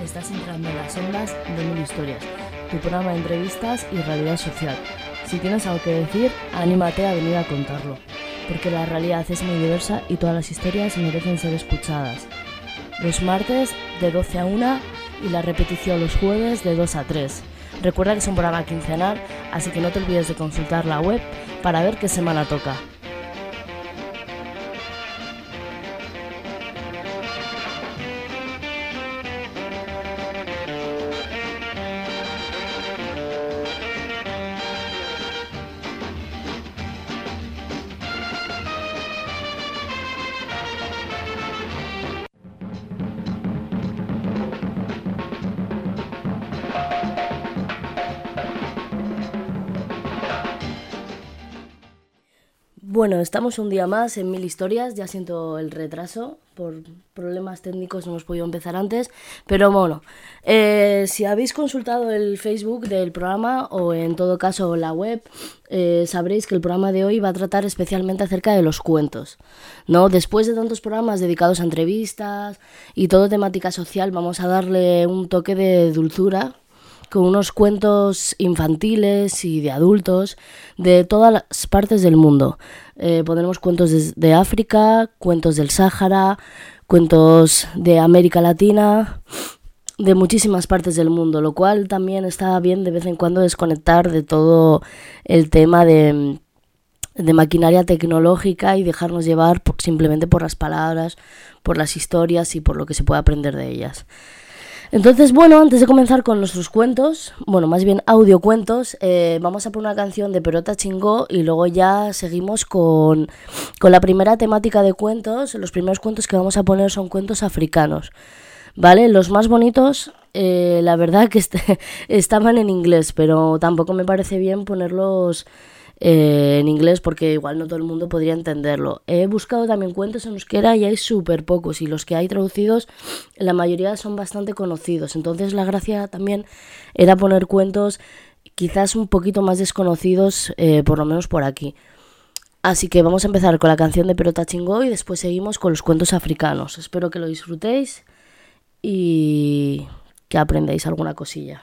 Estás entrando en las ondas de Mil Historias, tu programa de entrevistas y realidad social. Si tienes algo que decir, anímate a venir a contarlo, porque la realidad es muy diversa y todas las historias merecen ser escuchadas. Los martes de 12 a 1 y la repetición los jueves de 2 a 3. Recuerda que es un programa quincenal, así que no te olvides de consultar la web para ver qué semana toca. Bueno, estamos un día más en Mil Historias, ya siento el retraso, por problemas técnicos no hemos podido empezar antes, pero bueno, si habéis consultado el Facebook del programa o en todo caso la web, sabréis que el programa de hoy va a tratar especialmente acerca de los cuentos, ¿no? Después de tantos programas dedicados a entrevistas y todo temática social, vamos a darle un toque de dulzura con unos cuentos infantiles y de adultos de todas las partes del mundo. Pondremos cuentos de África, cuentos del Sáhara, cuentos de América Latina, de muchísimas partes del mundo, lo cual también está bien de vez en cuando desconectar de todo el tema de maquinaria tecnológica y dejarnos llevar simplemente por las palabras, por las historias y por lo que se puede aprender de ellas. Entonces, bueno, antes de comenzar con nuestros cuentos, bueno, más bien audiocuentos, vamos a poner una canción de Perota Chingó y luego ya seguimos con la primera temática de cuentos. Los primeros cuentos que vamos a poner son cuentos africanos, ¿vale? Los más bonitos, la verdad que estaban en inglés, pero tampoco me parece bien ponerlos en inglés porque igual no todo el mundo podría entenderlo. He buscado también cuentos en euskera y hay súper pocos, y los que hay traducidos la mayoría son bastante conocidos, entonces la gracia también era poner cuentos quizás un poquito más desconocidos, por lo menos por aquí. Así que vamos a empezar con la canción de Perota Chingó y después seguimos con los cuentos africanos. Espero que lo disfrutéis y que aprendáis alguna cosilla.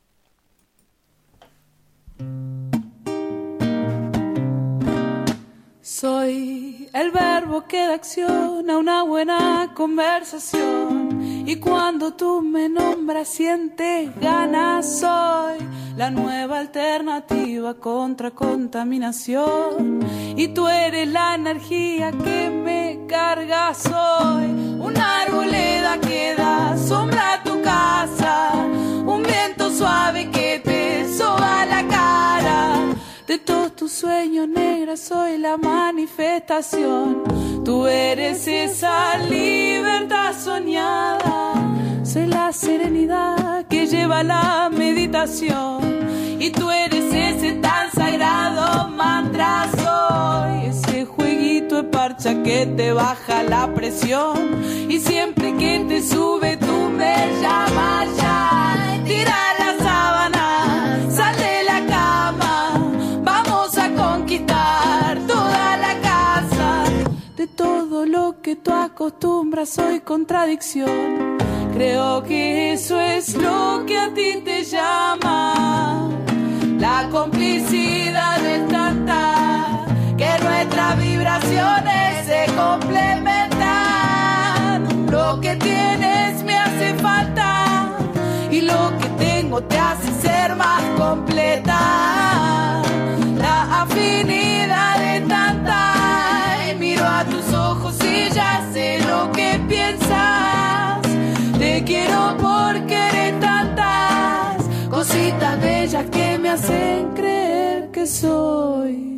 Soy el verbo que da acción a una buena conversación, y cuando tú me nombras sientes ganas. Soy la nueva alternativa contra contaminación, y tú eres la energía que me carga. Soy una arboleda que da sombra a tu casa, un viento suave que te soba la cara. De todos tus sueños, negra, soy la manifestación. Tú eres esa libertad soñada. Soy la serenidad que lleva la meditación, y tú eres ese tan sagrado mantra. Soy ese jueguito de parcha que te baja la presión, y siempre que te sube tú me llamas ya. Tira la sábana, sal de la cama, conquistar toda la casa. De todo lo que tú acostumbras soy contradicción. Creo que eso es lo que a ti te llama. La complicidad es tanta que nuestras vibraciones se complementan. Lo que tienes me hace falta, y lo que tengo te hace ser más completa. La afinidad es tanta, y miro a tus ojos y ya sé lo que piensas. Te quiero porque eres tantas cositas bellas que me hacen creer que soy.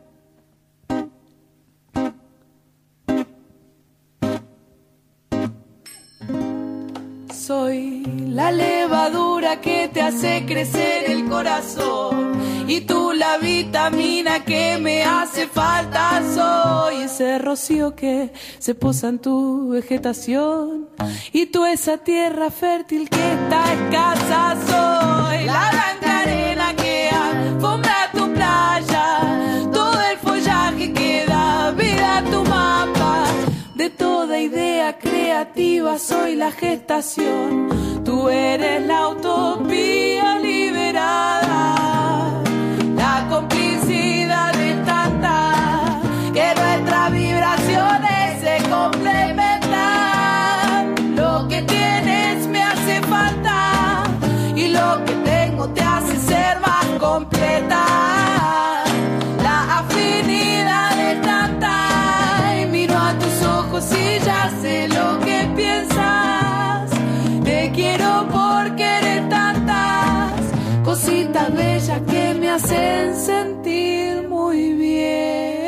Soy la levadura que te hace crecer el corazón, y tú la vitamina que me hace falta. Soy ese rocío que se posa en tu vegetación, y tú esa tierra fértil que está escasa. Soy la blanca arena que alfombra tu playa, todo el follaje que da vida a tu mapa. De toda idea creativa soy la gestación. Tú Tú eres la utopía liberada, la complicidad de tanta, que nuestras vibraciones se complementan. Lo que tienes me hace falta y lo que tengo te hace ser más completa. La afinidad de tanta, y miro a tus ojos y ya sé lo que piensas. Te quiero porque eres tantas cositas bellas que me hacen sentir muy bien.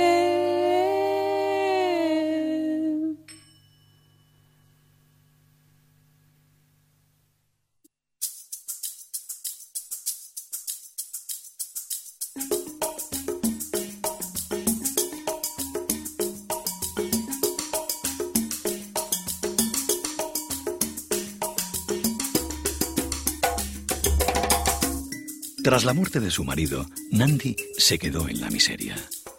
Tras la muerte de su marido, Nandi se quedó en la miseria.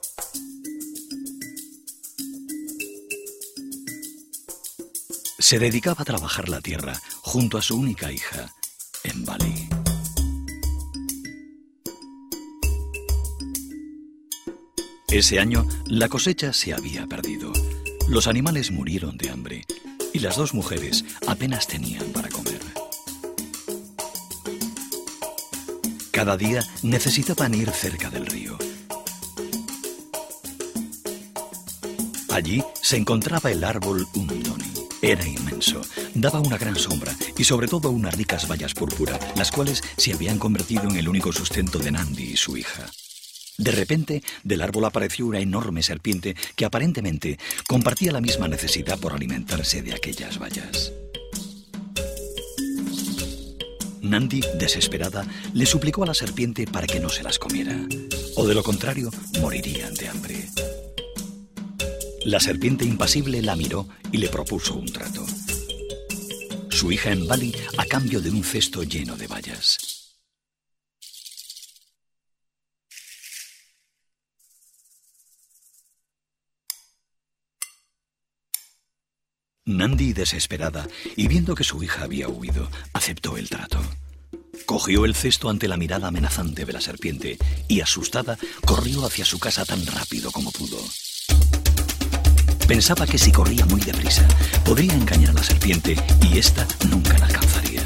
Se dedicaba a trabajar la tierra junto a su única hija, en Bali. Ese año, la cosecha se había perdido. Los animales murieron de hambre y las dos mujeres apenas tenían para comer. Cada día necesitaban ir cerca del río. Allí se encontraba el árbol Undoni. Era inmenso, daba una gran sombra y sobre todo unas ricas bayas púrpura, las cuales se habían convertido en el único sustento de Nandi y su hija. De repente, del árbol apareció una enorme serpiente que aparentemente compartía la misma necesidad por alimentarse de aquellas bayas. Nandi, desesperada, le suplicó a la serpiente para que no se las comiera, o de lo contrario, morirían de hambre. La serpiente impasible la miró y le propuso un trato. Su hija en Bali a cambio de un cesto lleno de bayas. Nandi, desesperada, y viendo que su hija había huido, aceptó el trato. Cogió el cesto ante la mirada amenazante de la serpiente y, asustada, corrió hacia su casa tan rápido como pudo. Pensaba que si corría muy deprisa, podría engañar a la serpiente y ésta nunca la alcanzaría.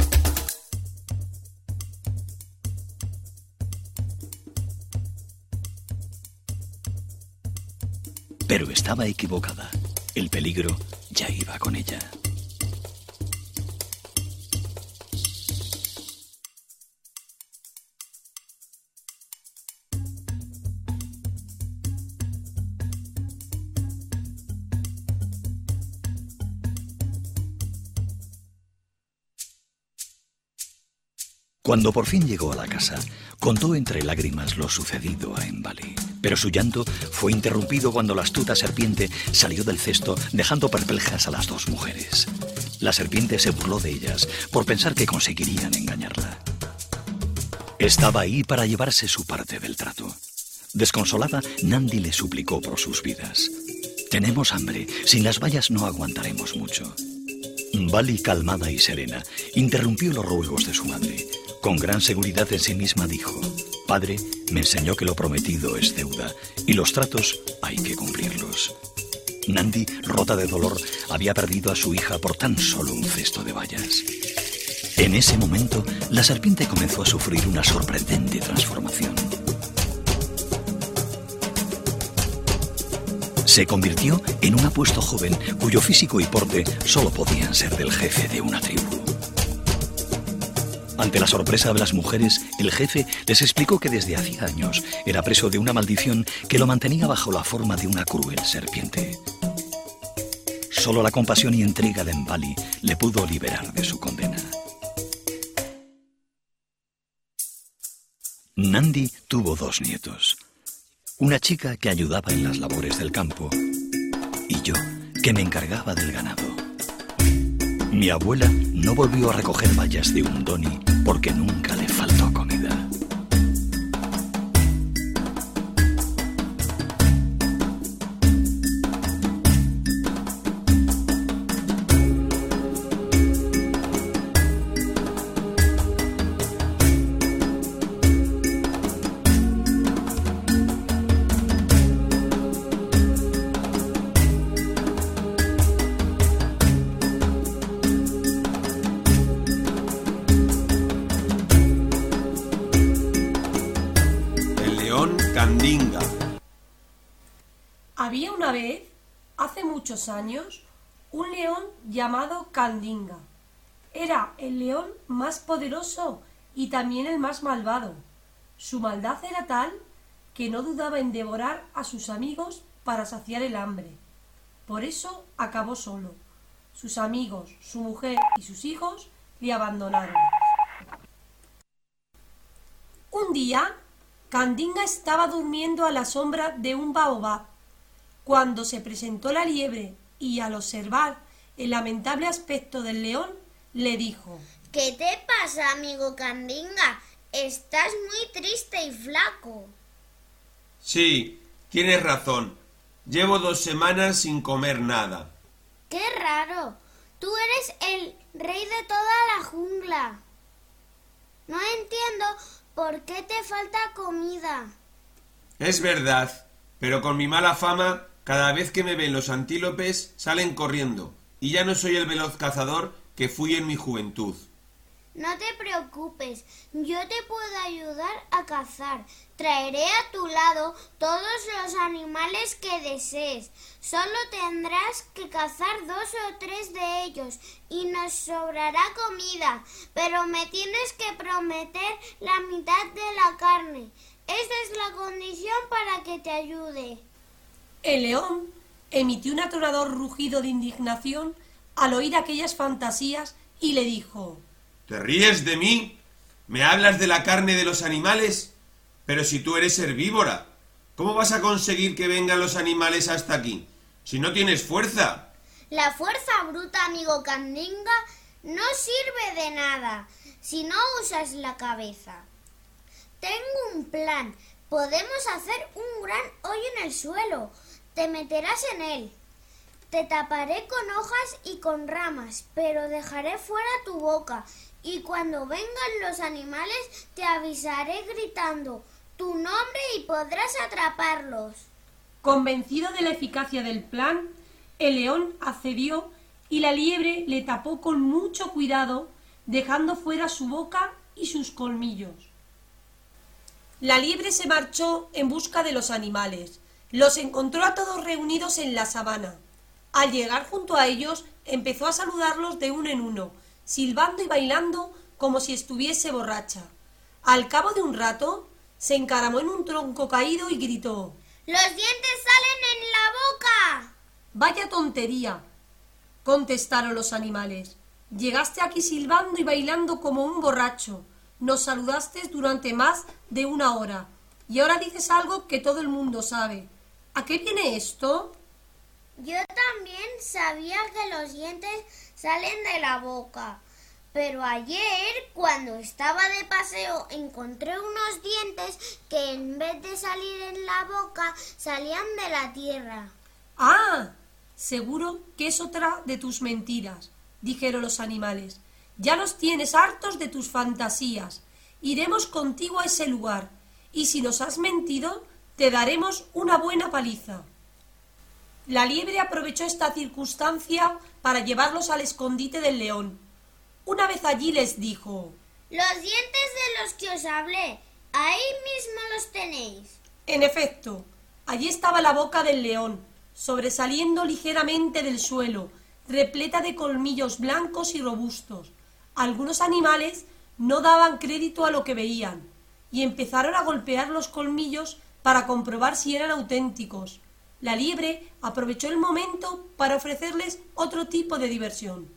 Pero estaba equivocada. El peligro ya iba con ella. Cuando por fin llegó a la casa, contó entre lágrimas lo sucedido a Enbali. Pero su llanto fue interrumpido cuando la astuta serpiente salió del cesto, dejando perplejas a las dos mujeres. La serpiente se burló de ellas por pensar que conseguirían engañarla. Estaba ahí para llevarse su parte del trato. Desconsolada, Nandi le suplicó por sus vidas. «Tenemos hambre, sin las bayas no aguantaremos mucho». Bali, calmada y serena, interrumpió los ruegos de su madre. Con gran seguridad en sí misma dijo: «Padre, me enseñó que lo prometido es deuda y los tratos hay que cumplirlos». Nandi, rota de dolor, había perdido a su hija por tan solo un cesto de bayas. En ese momento, la serpiente comenzó a sufrir una sorprendente transformación. Se convirtió en un apuesto joven cuyo físico y porte solo podían ser del jefe de una tribu. Ante la sorpresa de las mujeres, el jefe les explicó que desde hacía años era preso de una maldición que lo mantenía bajo la forma de una cruel serpiente. Solo la compasión y entrega de Enbali le pudo liberar de su condena. Nandi tuvo 2 nietos. Una chica que ayudaba en las labores del campo y yo, que me encargaba del ganado. Mi abuela no volvió a recoger bayas de Undoni porque nunca le faltó comida. Candinga. Había una vez, hace muchos años, un león llamado Candinga. Era el león más poderoso y también el más malvado. Su maldad era tal que no dudaba en devorar a sus amigos para saciar el hambre. Por eso acabó solo. Sus amigos, su mujer y sus hijos le abandonaron. Un día, Candinga estaba durmiendo a la sombra de un baobab, cuando se presentó la liebre y al observar el lamentable aspecto del león, le dijo: ¿Qué te pasa, amigo Candinga? Estás muy triste y flaco. Sí, tienes razón. Llevo 2 semanas sin comer nada. ¡Qué raro! Tú eres el rey de toda la jungla. No entiendo por qué te falta comida. Es verdad, pero con mi mala fama, cada vez que me ven los antílopes salen corriendo, y ya no soy el veloz cazador que fui en mi juventud. No te preocupes, yo te puedo ayudar a cazar. Traeré a tu lado todos los animales que desees. Solo tendrás que cazar 2 o 3 de ellos y nos sobrará comida, pero me tienes que prometer la mitad de la carne. Esta es la condición para que te ayude. El león emitió un atronador rugido de indignación al oír aquellas fantasías y le dijo: ¿Te ríes de mí? ¿Me hablas de la carne de los animales? Pero si tú eres herbívora, ¿cómo vas a conseguir que vengan los animales hasta aquí, si no tienes fuerza? La fuerza bruta, amigo Candinga, no sirve de nada si no usas la cabeza. Tengo un plan. Podemos hacer un gran hoyo en el suelo. Te meterás en él. Te taparé con hojas y con ramas, pero dejaré fuera tu boca. Y cuando vengan los animales, te avisaré gritando tu nombre y podrás atraparlos. Convencido de la eficacia del plan, el león accedió y la liebre le tapó con mucho cuidado, dejando fuera su boca y sus colmillos. La liebre se marchó en busca de los animales. Los encontró a todos reunidos en la sabana. Al llegar junto a ellos, empezó a saludarlos de uno en uno, silbando y bailando como si estuviese borracha. Al cabo de un rato, se encaramó en un tronco caído y gritó: ¡Los dientes salen en la boca! «Vaya tontería», contestaron los animales. «Llegaste aquí silbando y bailando como un borracho. Nos saludaste durante más de 1 hora. Y ahora dices algo que todo el mundo sabe. ¿A qué viene esto?» Yo también sabía que los dientes salen de la boca, pero ayer, cuando estaba de paseo, encontré unos dientes que en vez de salir en la boca, salían de la tierra. «Ah, seguro que es otra de tus mentiras», dijeron los animales. «Ya nos tienes hartos de tus fantasías. Iremos contigo a ese lugar, y si nos has mentido, te daremos una buena paliza». La liebre aprovechó esta circunstancia para llevarlos al escondite del león. Una vez allí les dijo: «Los dientes de los que os hablé, ahí mismo los tenéis». En efecto, allí estaba la boca del león, sobresaliendo ligeramente del suelo, repleta de colmillos blancos y robustos. Algunos animales no daban crédito a lo que veían, y empezaron a golpear los colmillos para comprobar si eran auténticos. La liebre aprovechó el momento para ofrecerles otro tipo de diversión.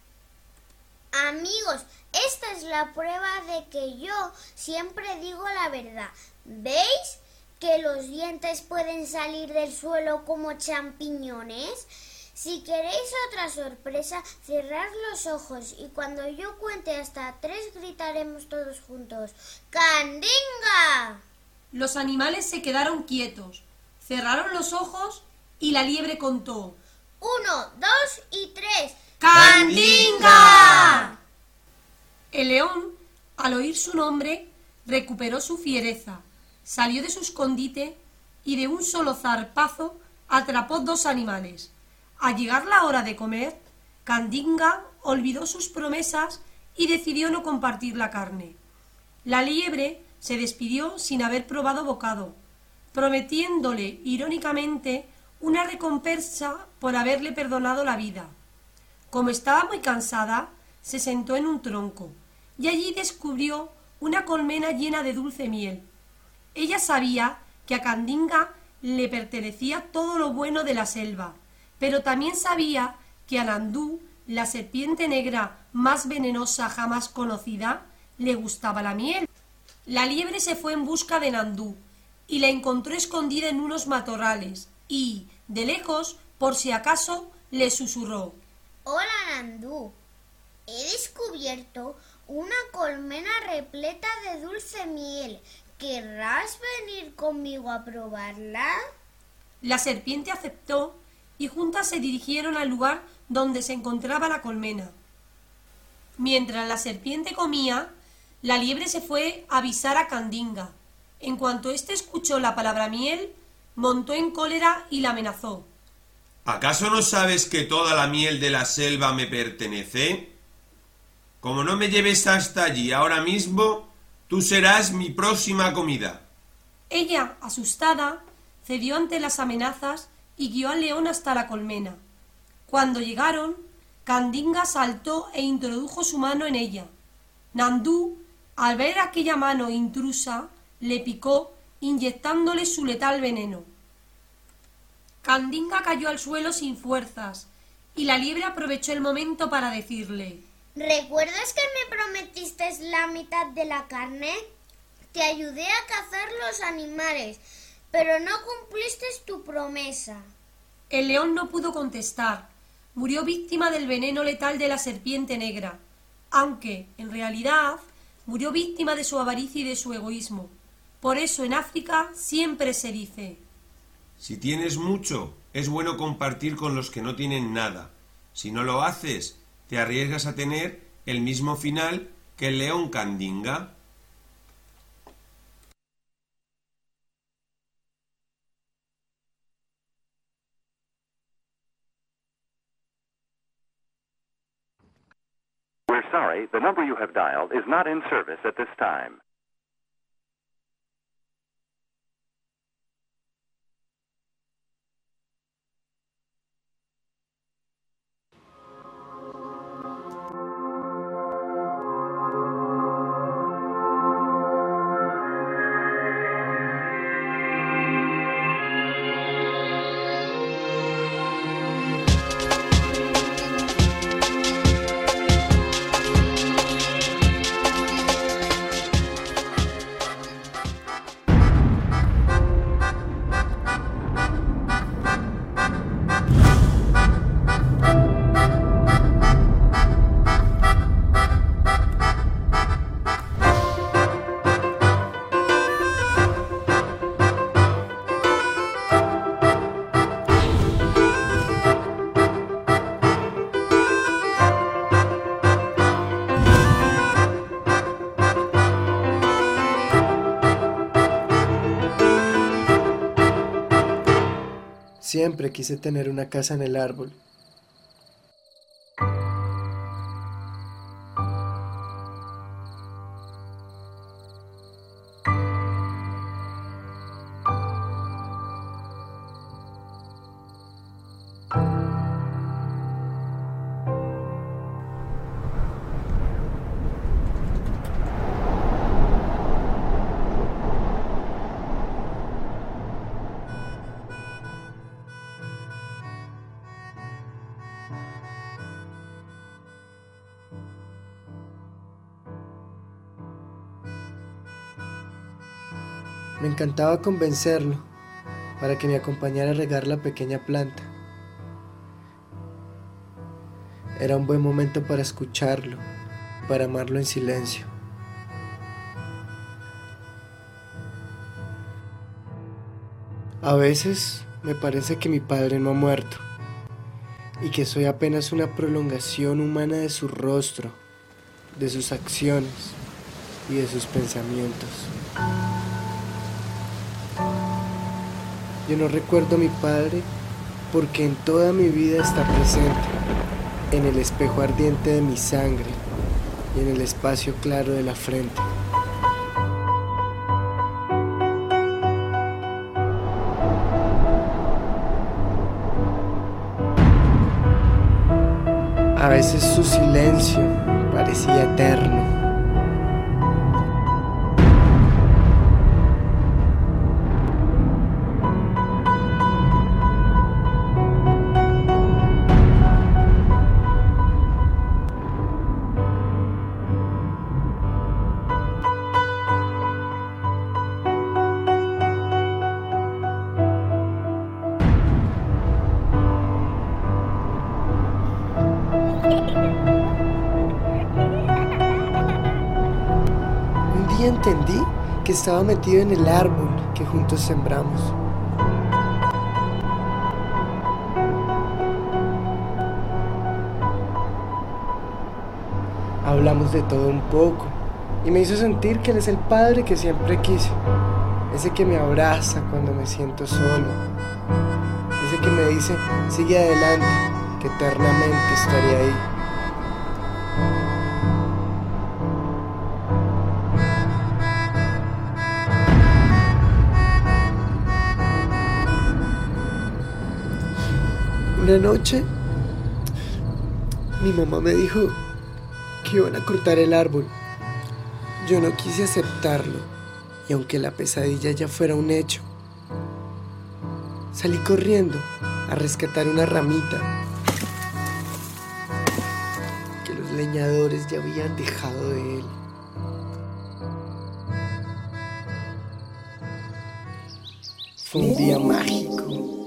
Amigos, esta es la prueba de que yo siempre digo la verdad. ¿Veis que los dientes pueden salir del suelo como champiñones? Si queréis otra sorpresa, cerrad los ojos y cuando yo cuente hasta 3 gritaremos todos juntos: ¡Candinga! Los animales se quedaron quietos, cerraron los ojos y la liebre contó: 1, 2 y 3. ¡Candinga! El león, al oír su nombre, recuperó su fiereza, salió de su escondite y de un solo zarpazo atrapó 2 animales. Al llegar la hora de comer, Candinga olvidó sus promesas y decidió no compartir la carne. La liebre se despidió sin haber probado bocado. prometiéndole irónicamente una recompensa por haberle perdonado la vida. Como estaba muy cansada, se sentó en un tronco y allí descubrió una colmena llena de dulce miel. Ella sabía que a Candinga le pertenecía todo lo bueno de la selva, pero también sabía que a Nandú, la serpiente negra más venenosa jamás conocida, le gustaba la miel. La liebre se fue en busca de Nandú y la encontró escondida en unos matorrales y, de lejos, por si acaso, le susurró: Hola, Nandú. He descubierto una colmena repleta de dulce miel. ¿Querrás venir conmigo a probarla? La serpiente aceptó y juntas se dirigieron al lugar donde se encontraba la colmena. Mientras la serpiente comía, la liebre se fue a avisar a Candinga. En cuanto éste escuchó la palabra miel, montó en cólera y la amenazó. ¿Acaso no sabes que toda la miel de la selva me pertenece? Como no me lleves hasta allí ahora mismo, tú serás mi próxima comida. Ella, asustada, cedió ante las amenazas y guió al león hasta la colmena. Cuando llegaron, Candinga saltó e introdujo su mano en ella. Nandú, al ver aquella mano intrusa, le picó, inyectándole su letal veneno. Candinga cayó al suelo sin fuerzas, y la liebre aprovechó el momento para decirle: ¿Recuerdas que me prometiste la mitad de la carne? Te ayudé a cazar los animales, pero no cumpliste tu promesa. El león no pudo contestar. Murió víctima del veneno letal de la serpiente negra, aunque, en realidad, murió víctima de su avaricia y de su egoísmo. Por eso en África siempre se dice: si tienes mucho, es bueno compartir con los que no tienen nada. Si no lo haces, te arriesgas a tener el mismo final que el león Candinga. We're sorry, the number you have dialed is not in service at this time. Siempre quise tener una casa en el árbol. Me encantaba convencerlo para que me acompañara a regar la pequeña planta. Era un buen momento para escucharlo, para amarlo en silencio. A veces me parece que mi padre no ha muerto y que soy apenas una prolongación humana de su rostro, de sus acciones y de sus pensamientos. Yo no recuerdo a mi padre porque en toda mi vida está presente, en el espejo ardiente de mi sangre y en el espacio claro de la frente. A veces su silencio parecía eterno. Entendí que estaba metido en el árbol que juntos sembramos. Hablamos de todo un poco y me hizo sentir que él es el padre que siempre quise, ese que me abraza cuando me siento solo, ese que me dice sigue adelante, que eternamente estaré ahí. Una noche, mi mamá me dijo que iban a cortar el árbol. Yo no quise aceptarlo, y aunque la pesadilla ya fuera un hecho, salí corriendo a rescatar una ramita que los leñadores ya habían dejado de él. Fue un día mágico.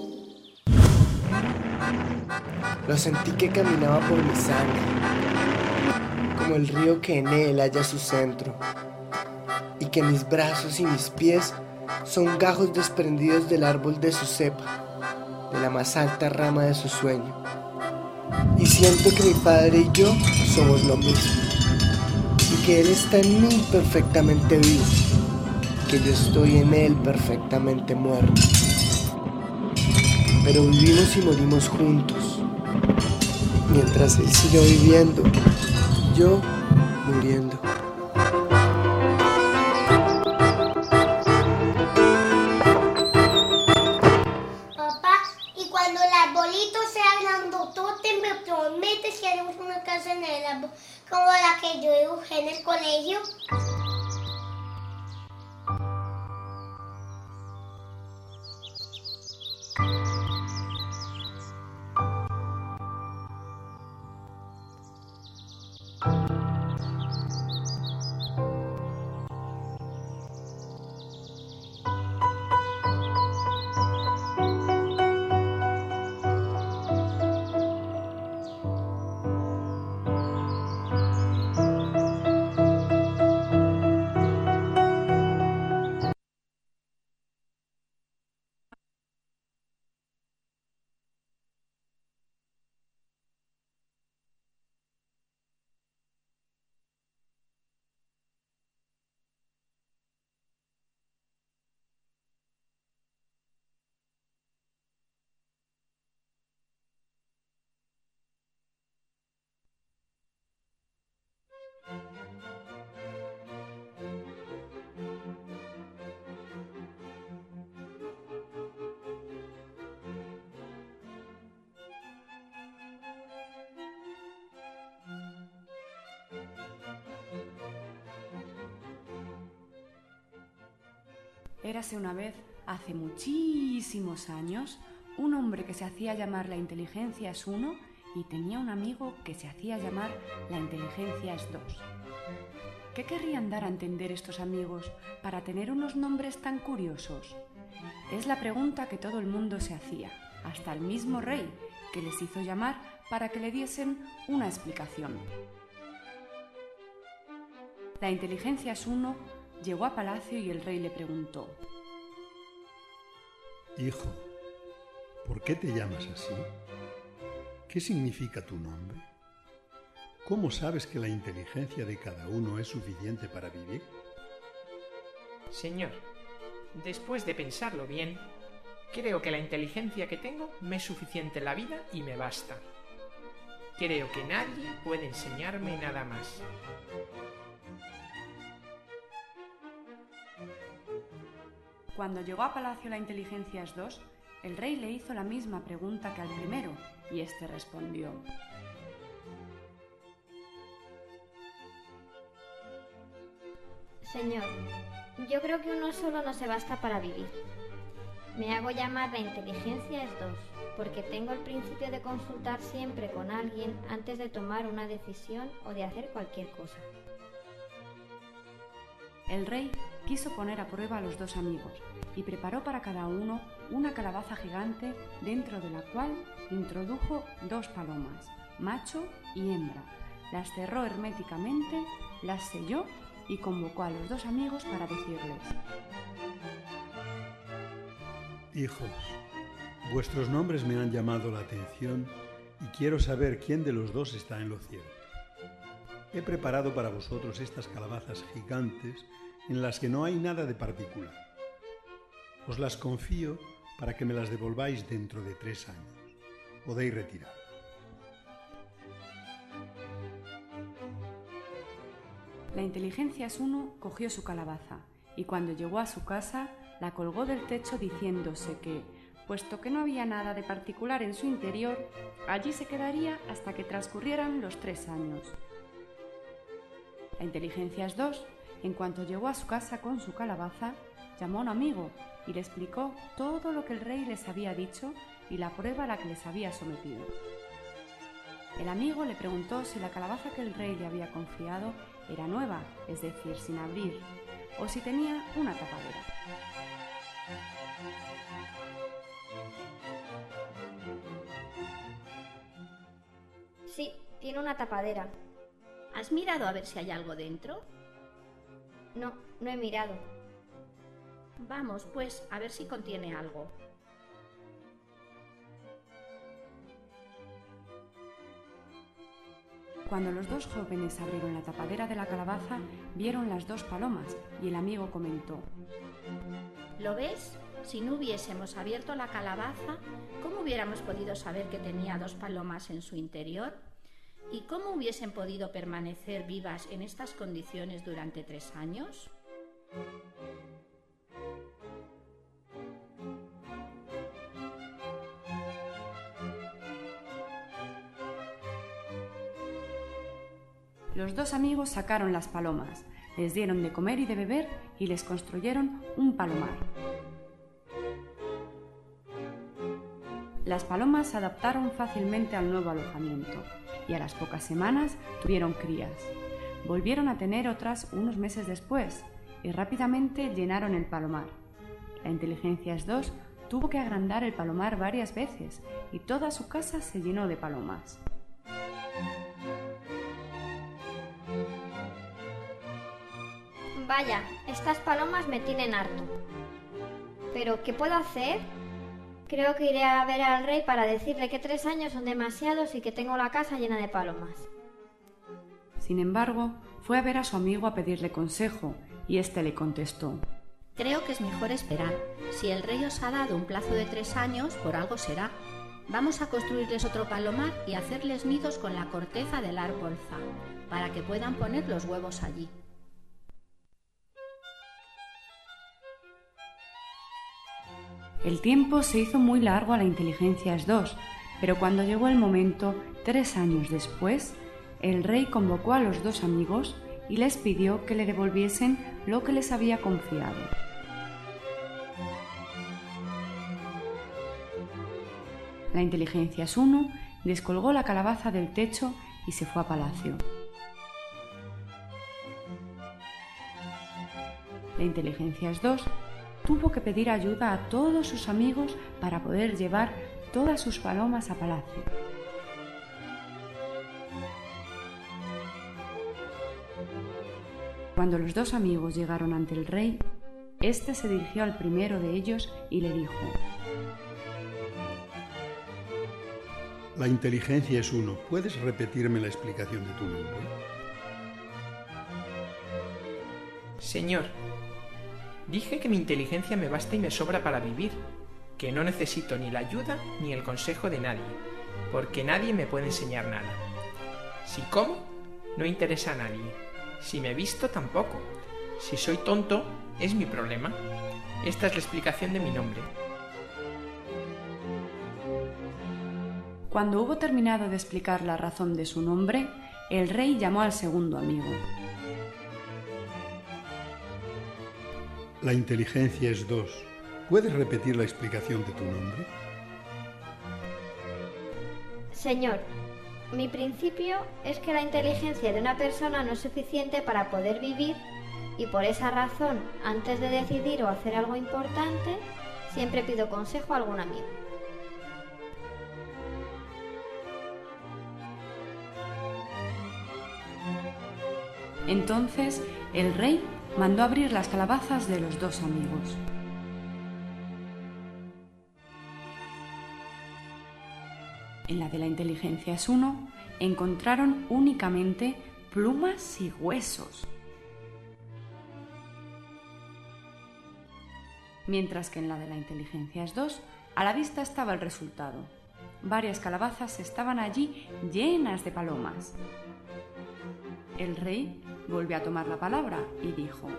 Lo sentí que caminaba por mi sangre, como el río que en él halla su centro, y que mis brazos y mis pies son gajos desprendidos del árbol de su cepa, de la más alta rama de su sueño. Y siento que mi padre y yo somos lo mismo, y que él está en mí perfectamente vivo, que yo estoy en él perfectamente muerto. Pero vivimos y morimos juntos. Mientras él siguió viviendo, yo muriendo. Papá, y cuando el arbolito sea grandotote, me prometes que haremos una casa en el árbol, como la que yo dibujé en el colegio. Érase una vez, hace muchísimos años, un hombre que se hacía llamar la inteligencia es 1 y tenía un amigo que se hacía llamar la inteligencia es 2. ¿Qué querrían dar a entender estos amigos para tener unos nombres tan curiosos? Es la pregunta que todo el mundo se hacía, hasta el mismo rey, que les hizo llamar para que le diesen una explicación. La inteligencia es 1 llegó a palacio y el rey le preguntó: Hijo, ¿por qué te llamas así? ¿Qué significa tu nombre? ¿Cómo sabes que la inteligencia de cada uno es suficiente para vivir? Señor, después de pensarlo bien, creo que la inteligencia que tengo me es suficiente en la vida y me basta. Creo que nadie puede enseñarme nada más. Cuando llegó a palacio la inteligencia es 2, el rey le hizo la misma pregunta que al primero, y éste respondió: Señor, yo creo que uno solo no se basta para vivir. Me hago llamar la inteligencia es 2, porque tengo el principio de consultar siempre con alguien antes de tomar una decisión o de hacer cualquier cosa. El rey quiso poner a prueba a los dos amigos y preparó para cada uno una calabaza gigante dentro de la cual introdujo 2 palomas, macho y hembra. Las cerró herméticamente, las selló y convocó a los 2 amigos para decirles: Hijos, vuestros nombres me han llamado la atención y quiero saber quién de los 2 está en lo cierto. He preparado para vosotros estas calabazas gigantes en las que no hay nada de particular. Os las confío para que me las devolváis dentro de 3 años. Podéis retirar. La inteligencia es 1 cogió su calabaza y cuando llegó a su casa la colgó del techo diciéndose que, puesto que no había nada de particular en su interior, allí se quedaría hasta que transcurrieran los 3 años. La inteligencia es 2, en cuanto llegó a su casa con su calabaza, llamó a un amigo y le explicó todo lo que el rey les había dicho y la prueba a la que les había sometido. El amigo le preguntó si la calabaza que el rey le había confiado era nueva, es decir, sin abrir, o si tenía una tapadera. Sí, tiene una tapadera. ¿Has mirado a ver si hay algo dentro? No, no he mirado. Vamos, pues, a ver si contiene algo. Cuando los 2 jóvenes abrieron la tapadera de la calabaza, vieron las 2 palomas y el amigo comentó: ¿Lo ves? Si no hubiésemos abierto la calabaza, ¿cómo hubiéramos podido saber que tenía 2 palomas en su interior? ¿Y cómo hubiesen podido permanecer vivas en estas condiciones durante 3 años? Los 2 amigos sacaron las palomas, les dieron de comer y de beber y les construyeron un palomar. Las palomas se adaptaron fácilmente al nuevo alojamiento y a las pocas semanas tuvieron crías. Volvieron a tener otras unos meses después y rápidamente llenaron el palomar. La inteligencia es 2 tuvo que agrandar el palomar varias veces y toda su casa se llenó de palomas. Vaya, estas palomas me tienen harto. ¿Pero qué puedo hacer? Creo que iré a ver al rey para decirle que 3 años son demasiados y que tengo la casa llena de palomas. Sin embargo, fue a ver a su amigo a pedirle consejo y éste le contestó: Creo que es mejor esperar. Si el rey os ha dado un plazo de 3 años, por algo será. Vamos a construirles otro palomar y hacerles nidos con la corteza del árbol za, para que puedan poner los huevos allí. El tiempo se hizo muy largo a la inteligencia es 2, pero cuando llegó el momento, 3 años después, el rey convocó a los 2 amigos y les pidió que le devolviesen lo que les había confiado. La inteligencia es 1 descolgó la calabaza del techo y se fue a palacio. La inteligencia es 2 tuvo que pedir ayuda a todos sus amigos para poder llevar todas sus palomas a palacio. Cuando los 2 amigos llegaron ante el rey, éste se dirigió al primero de ellos y le dijo: La inteligencia es 1. ¿Puedes repetirme la explicación de tu nombre? Señor, dije que mi inteligencia me basta y me sobra para vivir, que no necesito ni la ayuda ni el consejo de nadie, porque nadie me puede enseñar nada. Si como, no interesa a nadie. Si me visto, tampoco. Si soy tonto, es mi problema. Esta es la explicación de mi nombre. Cuando hubo terminado de explicar la razón de su nombre, el rey llamó al segundo amigo. La inteligencia es 2. ¿Puedes repetir la explicación de tu nombre? Señor, mi principio es que la inteligencia de una persona no es suficiente para poder vivir y por esa razón, antes de decidir o hacer algo importante, siempre pido consejo a algún amigo. Entonces el rey mandó abrir las calabazas de los dos amigos. En la de la inteligencia es 1 encontraron únicamente plumas y huesos. Mientras que en la de la inteligencia es 2, a la vista estaba el resultado. Varias calabazas estaban allí llenas de palomas. El rey volvió a tomar la palabra y dijo: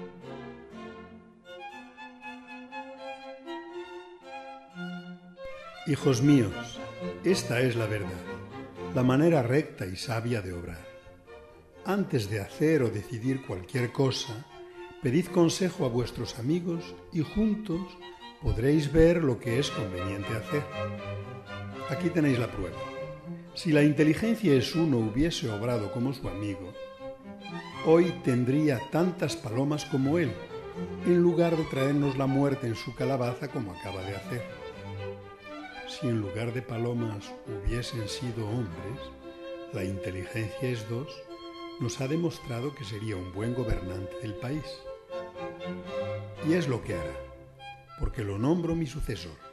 Hijos míos, esta es la verdad, la manera recta y sabia de obrar. Antes de hacer o decidir cualquier cosa, pedid consejo a vuestros amigos y juntos podréis ver lo que es conveniente hacer. Aquí tenéis la prueba. Si la inteligencia es 1 hubiese obrado como su amigo, hoy tendría tantas palomas como él, en lugar de traernos la muerte en su calabaza como acaba de hacer. Si en lugar de palomas hubiesen sido hombres, la inteligencia es 2, nos ha demostrado que sería un buen gobernante del país. Y es lo que hará, porque lo nombro mi sucesor.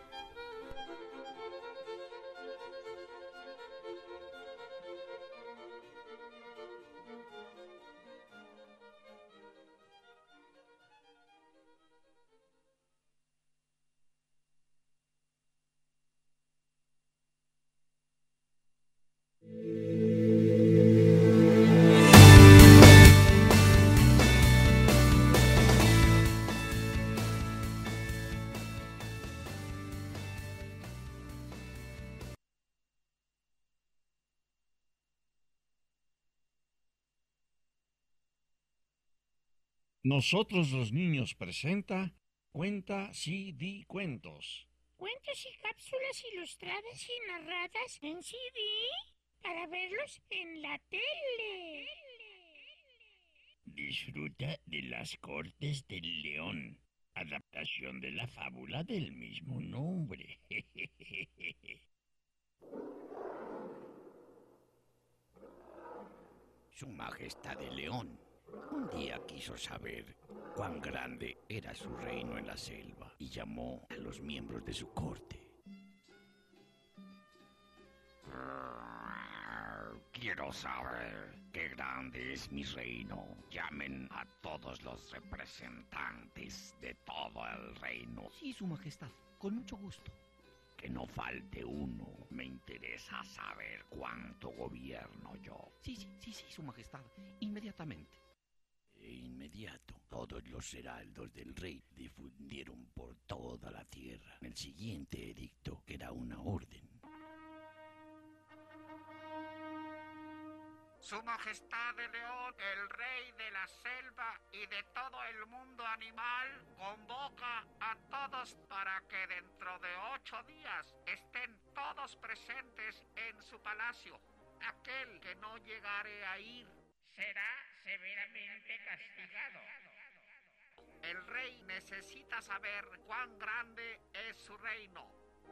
Nosotros los niños presenta Cuenta, sí, di cuentos. Cuentos y cápsulas ilustradas y narradas en CD para verlos en la tele. Disfruta de Las Cortes del León, adaptación de la fábula del mismo nombre. Su Majestad el León un día quiso saber cuán grande era su reino en la selva y llamó a los miembros de su corte. Quiero saber qué grande es mi reino. Llamen a todos los representantes de todo el reino. Sí, Su Majestad, con mucho gusto. Que no falte uno. Me interesa saber cuánto gobierno yo. Sí, Su Majestad, inmediatamente. Inmediato, todos los heraldos del rey difundieron por toda la tierra el siguiente edicto, que era una orden. Su Majestad el León, el rey de la selva y de todo el mundo animal, convoca a todos para que dentro de 8 días estén todos presentes en su palacio. Aquel que no llegare a ir será severamente castigado. El rey necesita saber cuán grande es su reino.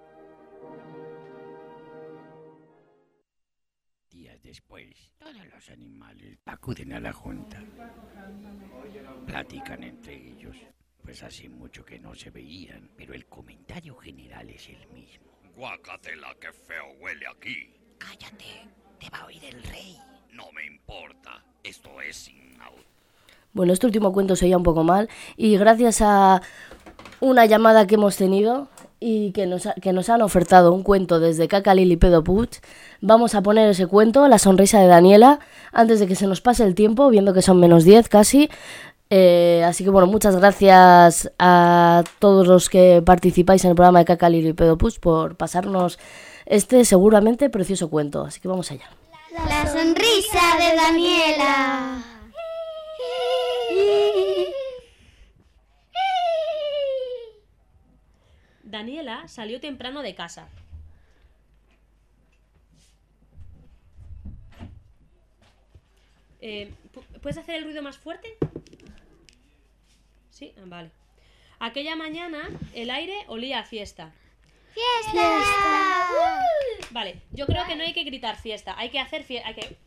Días después, todos los animales acuden a la junta. Platican entre ellos, pues hace mucho que no se veían, pero el comentario general es el mismo. Guácatela, qué feo huele aquí. Cállate, te va a oír el rey. No me importa, esto es inaudito. Bueno, este último cuento se oía un poco mal y gracias a una llamada que hemos tenido y que nos han ofertado un cuento desde Cacalil y Pedo Puig, vamos a poner ese cuento, La sonrisa de Daniela, antes de que se nos pase el tiempo, viendo que son menos 10 casi. Así que bueno, muchas gracias a todos los que participáis en el programa de Cacalil y Pedo Puig por pasarnos este seguramente precioso cuento. Así que vamos allá. La sonrisa de Daniela. Daniela salió temprano de casa. ¿Puedes hacer el ruido más fuerte? Sí, vale. Aquella mañana el aire olía a fiesta. ¡Fiesta! Vale, yo creo que no hay que gritar fiesta, hay que hacer fiesta,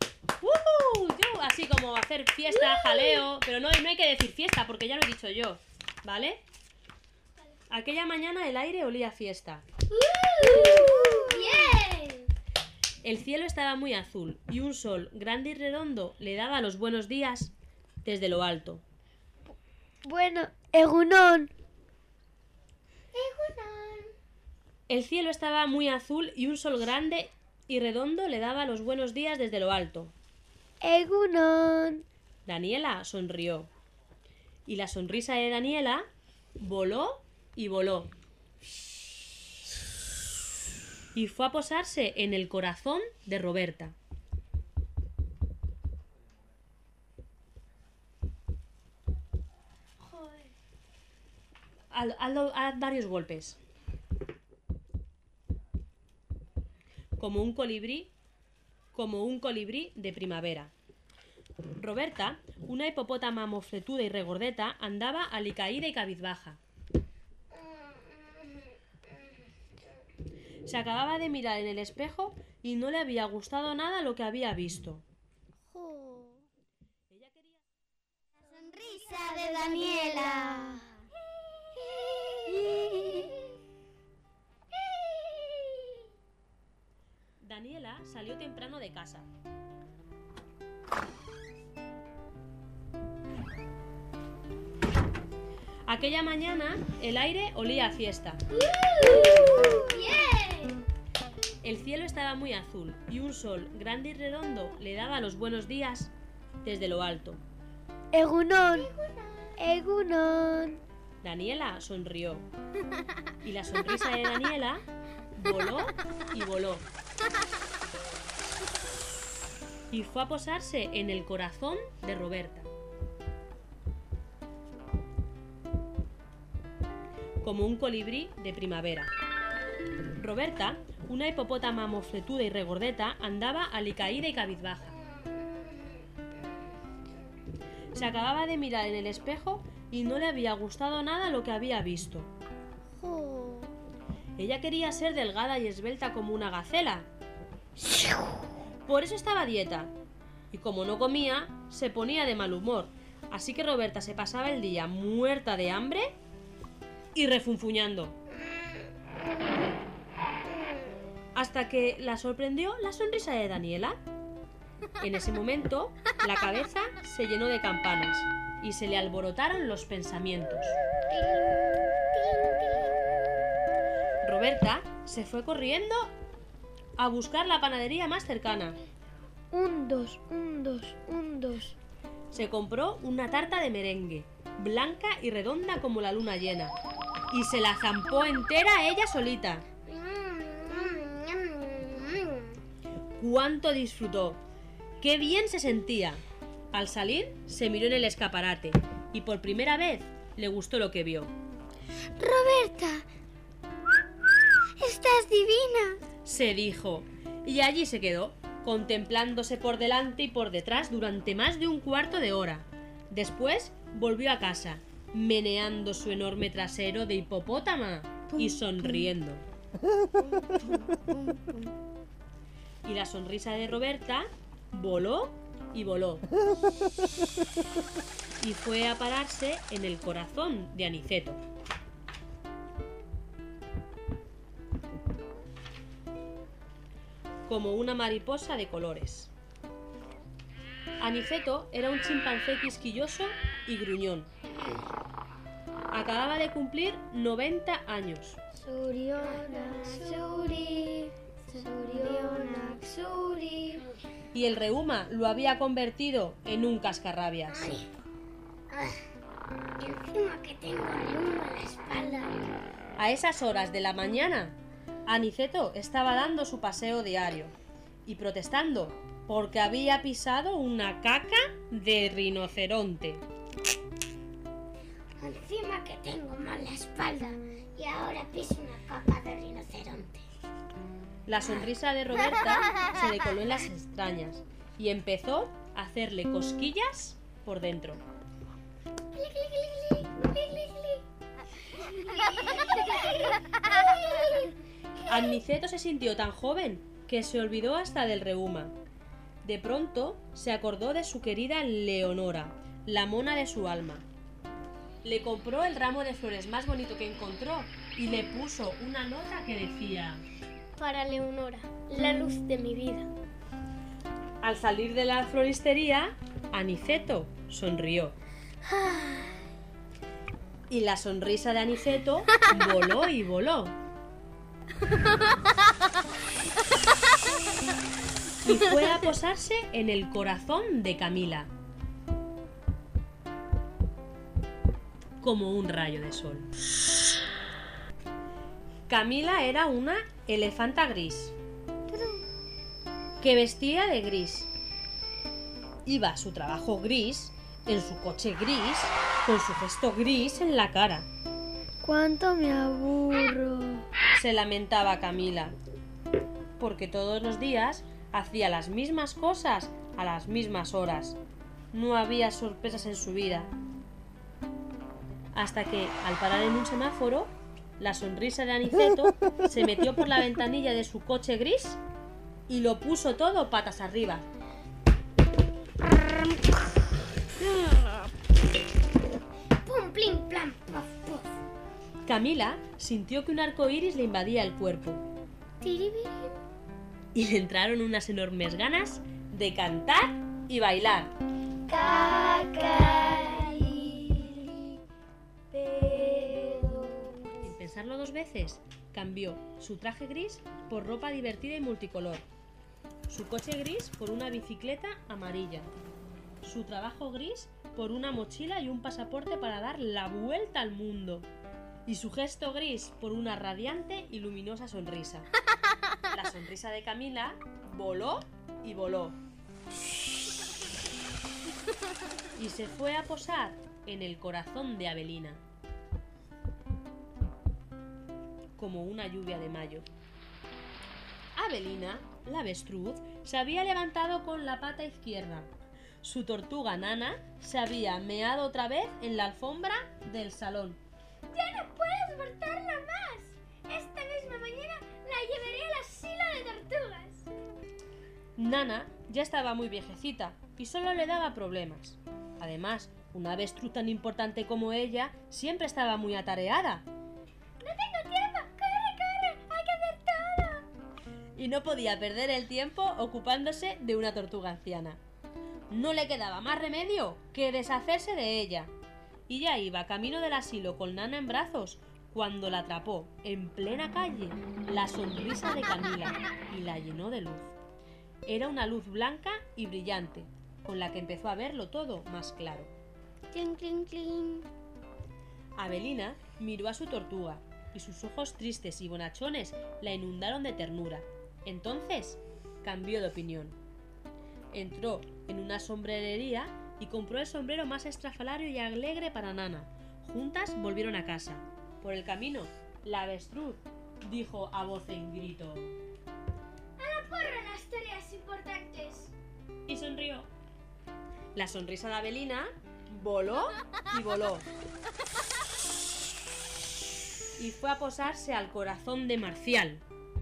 así como hacer fiesta, jaleo, pero no hay que decir fiesta porque ya lo he dicho yo, ¿vale? Aquella mañana el aire olía a fiesta. ¡Bien! El cielo estaba muy azul y un sol grande y redondo le daba los buenos días desde lo alto. Bueno, Egunon. El cielo estaba muy azul y un sol grande y redondo le daba los buenos días desde lo alto. Egunon. Daniela sonrió. Y la sonrisa de Daniela voló y voló. Y fue a posarse en el corazón de Roberta. Haz varios golpes. Como un colibrí de primavera. Roberta, una hipopótama mofletuda y regordeta, andaba alicaída y cabizbaja. Se acababa de mirar en el espejo y no le había gustado nada lo que había visto. La sonrisa de Daniela. Daniela salió temprano de casa. Aquella mañana el aire olía a fiesta. ¡Bien! El cielo estaba muy azul y un sol grande y redondo le daba los buenos días desde lo alto. Egunon. Egunon. Daniela sonrió. Y la sonrisa de Daniela voló y voló. Y fue a posarse en el corazón de Roberta. Como un colibrí de primavera. Roberta, una hipopótama mofletuda y regordeta, andaba alicaída y cabizbaja. Se acababa de mirar en el espejo y no le había gustado nada lo que había visto. Ella quería ser delgada y esbelta como una gacela. Por eso estaba a dieta. Y como no comía, se ponía de mal humor. Así que Roberta se pasaba el día muerta de hambre y refunfuñando. Hasta que la sorprendió la sonrisa de Daniela. En ese momento, la cabeza se llenó de campanas y se le alborotaron los pensamientos. Roberta se fue corriendo a buscar la panadería más cercana. Un dos. Se compró una tarta de merengue, blanca y redonda como la luna llena, y se la zampó entera ella solita. ¡Cuánto disfrutó! ¡Qué bien se sentía! Al salir, se miró en el escaparate y por primera vez le gustó lo que vio. Roberta, estás divina, se dijo, y allí se quedó, contemplándose por delante y por detrás durante más de un cuarto de hora. Después volvió a casa, meneando su enorme trasero de hipopótama y sonriendo. Y la sonrisa de Roberta voló y voló. Y fue a pararse en el corazón de Aniceto. Como una mariposa de colores. Aniceto era un chimpancé quisquilloso y gruñón. Acababa de cumplir 90 años. Y el reuma lo había convertido en un cascarrabias. Encima que tengo reuma en la espalda. A esas horas de la mañana, Aniceto estaba dando su paseo diario y protestando porque había pisado una caca de rinoceronte. Encima que tengo mal la espalda Y ahora piso una caca de rinoceronte. La sonrisa de Roberta se le coló en las extrañas y empezó a hacerle cosquillas por dentro. Aniceto se sintió tan joven que se olvidó hasta del reuma. De pronto se acordó de su querida Leonora, la mona de su alma. Le compró el ramo de flores más bonito que encontró y le puso una nota que decía: Para Leonora, la luz de mi vida. Al salir de la floristería, Aniceto sonrió. Y la sonrisa de Aniceto voló y voló. Y fue a posarse en el corazón de Camila, como un rayo de sol. Camila era una elefanta gris, que vestía de gris. Iba a su trabajo gris, en su coche gris, con su gesto gris en la cara. ¡Cuánto me aburro! Se lamentaba Camila, porque todos los días hacía las mismas cosas a las mismas horas. No había sorpresas en su vida. Hasta que, al parar en un semáforo, la sonrisa de Aniceto se metió por la ventanilla de su coche gris y lo puso todo patas arriba. Pum, plim, plam, puff, puff. Camila sintió que un arco iris le invadía el cuerpo y le entraron unas enormes ganas de cantar y bailar. Sin pensarlo dos veces, cambió su traje gris por ropa divertida y multicolor, su coche gris por una bicicleta amarilla, su trabajo gris por una mochila y un pasaporte para dar la vuelta al mundo, y su gesto gris por una radiante y luminosa sonrisa. La sonrisa de Camila voló y voló. Y se fue a posar en el corazón de Avelina, como una lluvia de mayo. Avelina, la avestruz, se había levantado con la pata izquierda. Su tortuga Nana se había meado otra vez en la alfombra del salón. ¡Ya no puedo soportarla más! Esta misma mañana la llevaré al asilo de tortugas. Nana ya estaba muy viejecita y solo le daba problemas. Además, una avestruz tan importante como ella siempre estaba muy atareada. ¡No tengo tiempo! ¡Corre, corre! ¡Hay que hacer todo! Y no podía perder el tiempo ocupándose de una tortuga anciana. No le quedaba más remedio que deshacerse de ella. Y ya iba camino del asilo con Nana en brazos cuando la atrapó en plena calle la sonrisa de Camila y la llenó de luz. Era una luz blanca y brillante, con la que empezó a verlo todo más claro. ¡Clink, clink, clink! Avelina miró a su tortuga y sus ojos tristes y bonachones la inundaron de ternura. Entonces cambió de opinión. Entró en una sombrerería y compró el sombrero más estrafalario y alegre para Nana. Juntas volvieron a casa. Por el camino, la avestruz dijo a voz en grito: ¡A la porra las tareas importantes! Y sonrió. La sonrisa de Avelina voló y voló. Y fue a posarse al corazón de Marcial,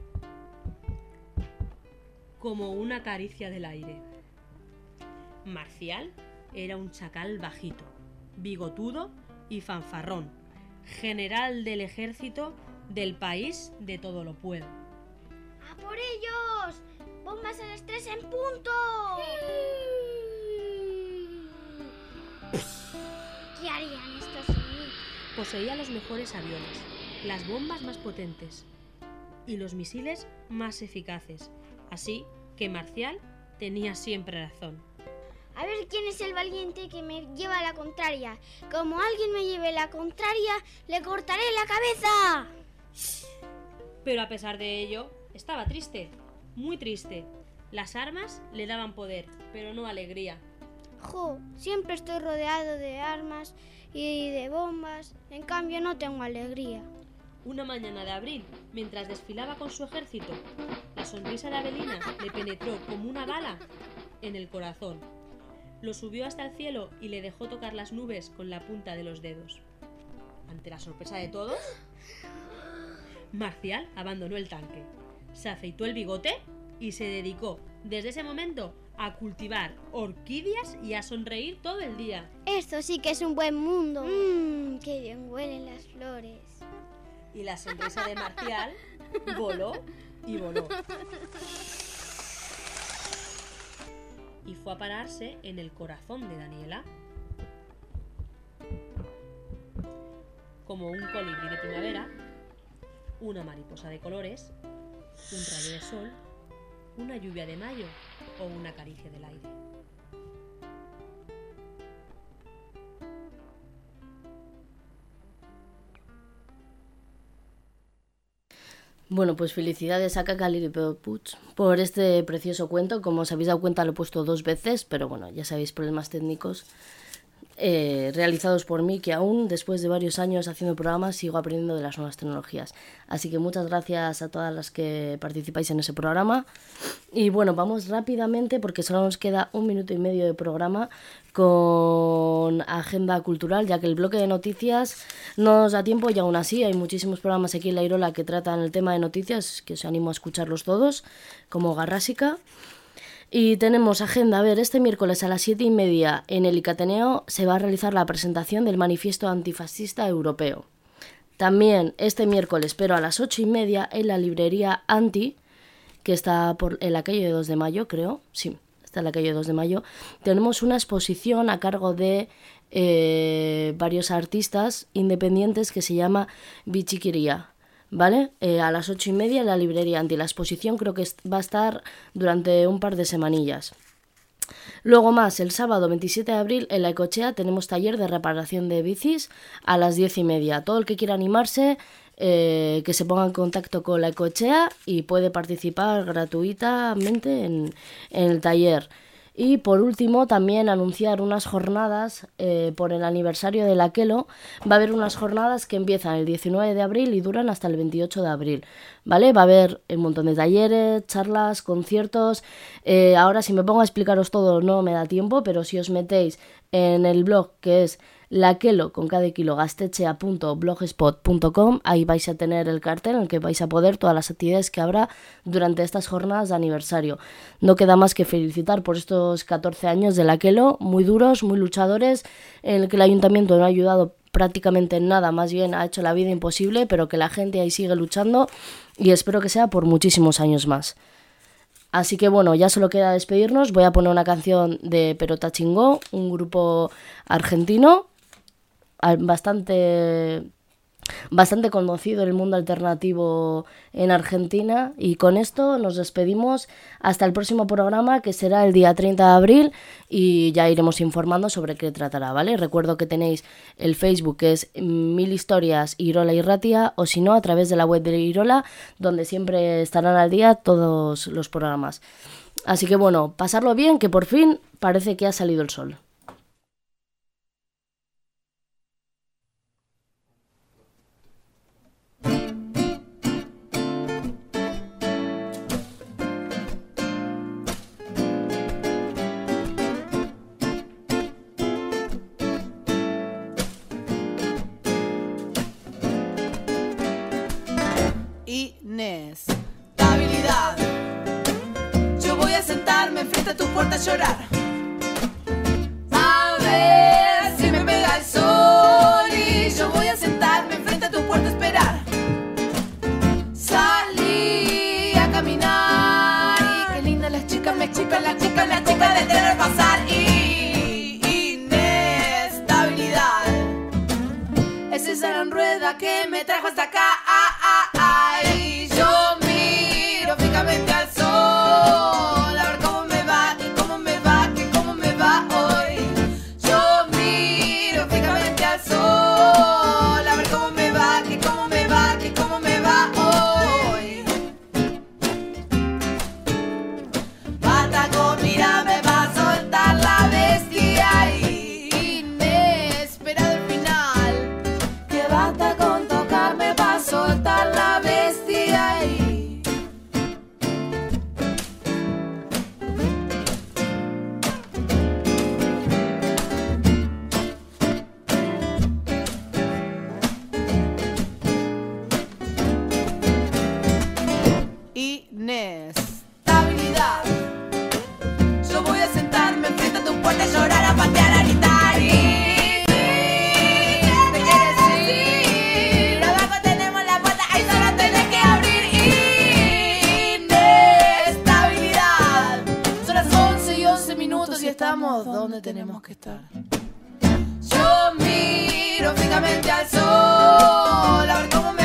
como una caricia del aire. Marcial era un chacal bajito, bigotudo y fanfarrón, general del ejército del país de todo lo puedo. ¡A por ellos! ¡Bombas al estrés en punto! ¿Qué harían estos sin mí? Poseía los mejores aviones, las bombas más potentes y los misiles más eficaces, así que Marcial tenía siempre razón. A ver quién es el valiente que me lleva la contraria. Como alguien me lleve la contraria, le cortaré la cabeza. Pero a pesar de ello, estaba triste, muy triste. Las armas le daban poder, pero no alegría. Jo, siempre estoy rodeado de armas y de bombas. En cambio, no tengo alegría. Una mañana de abril, mientras desfilaba con su ejército, la sonrisa de Avelina le penetró como una bala en el corazón. Lo subió hasta el cielo y le dejó tocar las nubes con la punta de los dedos. Ante la sorpresa de todos, Marcial abandonó el tanque, se afeitó el bigote y se dedicó, desde ese momento, a cultivar orquídeas y a sonreír todo el día. Esto sí que es un buen mundo. Qué bien huelen las flores. Y la sonrisa de Marcial voló y voló. Y fue a pararse en el corazón de Daniela. Como un colibrí de primavera, una mariposa de colores, un rayo de sol, una lluvia de mayo o una caricia del aire. Bueno, pues felicidades a Kaka Lilliput por este precioso cuento. Como os habéis dado cuenta, lo he puesto 2 veces, pero bueno, ya sabéis, problemas técnicos realizados por mí, que aún después de varios años haciendo programas sigo aprendiendo de las nuevas tecnologías. Así que muchas gracias a todas las que participáis en ese programa. Y bueno, vamos rápidamente, porque solo nos queda 1 minuto y medio de programa, con agenda cultural, ya que el bloque de noticias no nos da tiempo y aún así hay muchísimos programas aquí en La Irola que tratan el tema de noticias, que os animo a escucharlos todos, como Garrásica. Y tenemos agenda, a ver, este miércoles a las 7:30 en el ICATENEO se va a realizar la presentación del Manifiesto Antifascista Europeo. También este miércoles, pero a las 8:30 en la librería Anti, que está en la calle de 2 de Mayo, creo, sí, está en la calle de 2 de Mayo, tenemos una exposición a cargo de varios artistas independientes que se llama Bichiquiría. ¿Vale? A las 8:30 en la librería Anti. La exposición creo que va a estar durante un par de semanillas. Luego más, el sábado 27 de abril en La Ecochea tenemos taller de reparación de bicis a las 10:30. Todo el que quiera animarse, que se ponga en contacto con La Ecochea y puede participar gratuitamente en el taller. Y por último, también anunciar unas jornadas por el aniversario de la Aquelo. Va a haber unas jornadas que empiezan el 19 de abril y duran hasta el 28 de abril, ¿vale? Va a haber un montón de talleres, charlas, conciertos. Ahora, si me pongo a explicaros todo, no me da tiempo, pero si os metéis en el blog, que es laquelo, con cada kilo, gaztetxea.blogspot.com, ahí vais a tener el cartel en el que vais a poder todas las actividades que habrá durante estas jornadas de aniversario. No queda más que felicitar por estos 14 años de Laquelo, muy duros, muy luchadores, en el que el ayuntamiento no ha ayudado prácticamente en nada, más bien ha hecho la vida imposible, pero que la gente ahí sigue luchando y espero que sea por muchísimos años más. Así que bueno, ya solo queda despedirnos. Voy a poner una canción de Perota Chingó, un grupo argentino bastante conocido en el mundo alternativo en Argentina, y con esto nos despedimos hasta el próximo programa, que será el día 30 de abril, y ya iremos informando sobre qué tratará, ¿vale? Recuerdo que tenéis el Facebook, que es 1000 historias Irola y Ratia, o si no, a través de la web de Irola, donde siempre estarán al día todos los programas. Así que bueno, pasarlo bien, que por fin parece que ha salido el sol. Inestabilidad. Yo voy a sentarme frente a tu puerta a llorar, a ver si me pega el sol. Y yo voy a sentarme frente a tu puerta a esperar. Salí a caminar y qué linda las chicas me escupen, las chicas de tener pasar. Y inestabilidad es esa gran rueda que me trajo hasta acá. Y yo miro fijamente al sol, a ver cómo me va, y cómo me va, que cómo me va hoy. Yo miro fijamente al sol, a ver cómo me va, que cómo me va, que cómo me va hoy. Pataco, mira, me va a soltar la bestia y inesperado el final. Que basta con tocarme paso. estar. Yo miro fijamente al sol, a ver cómo me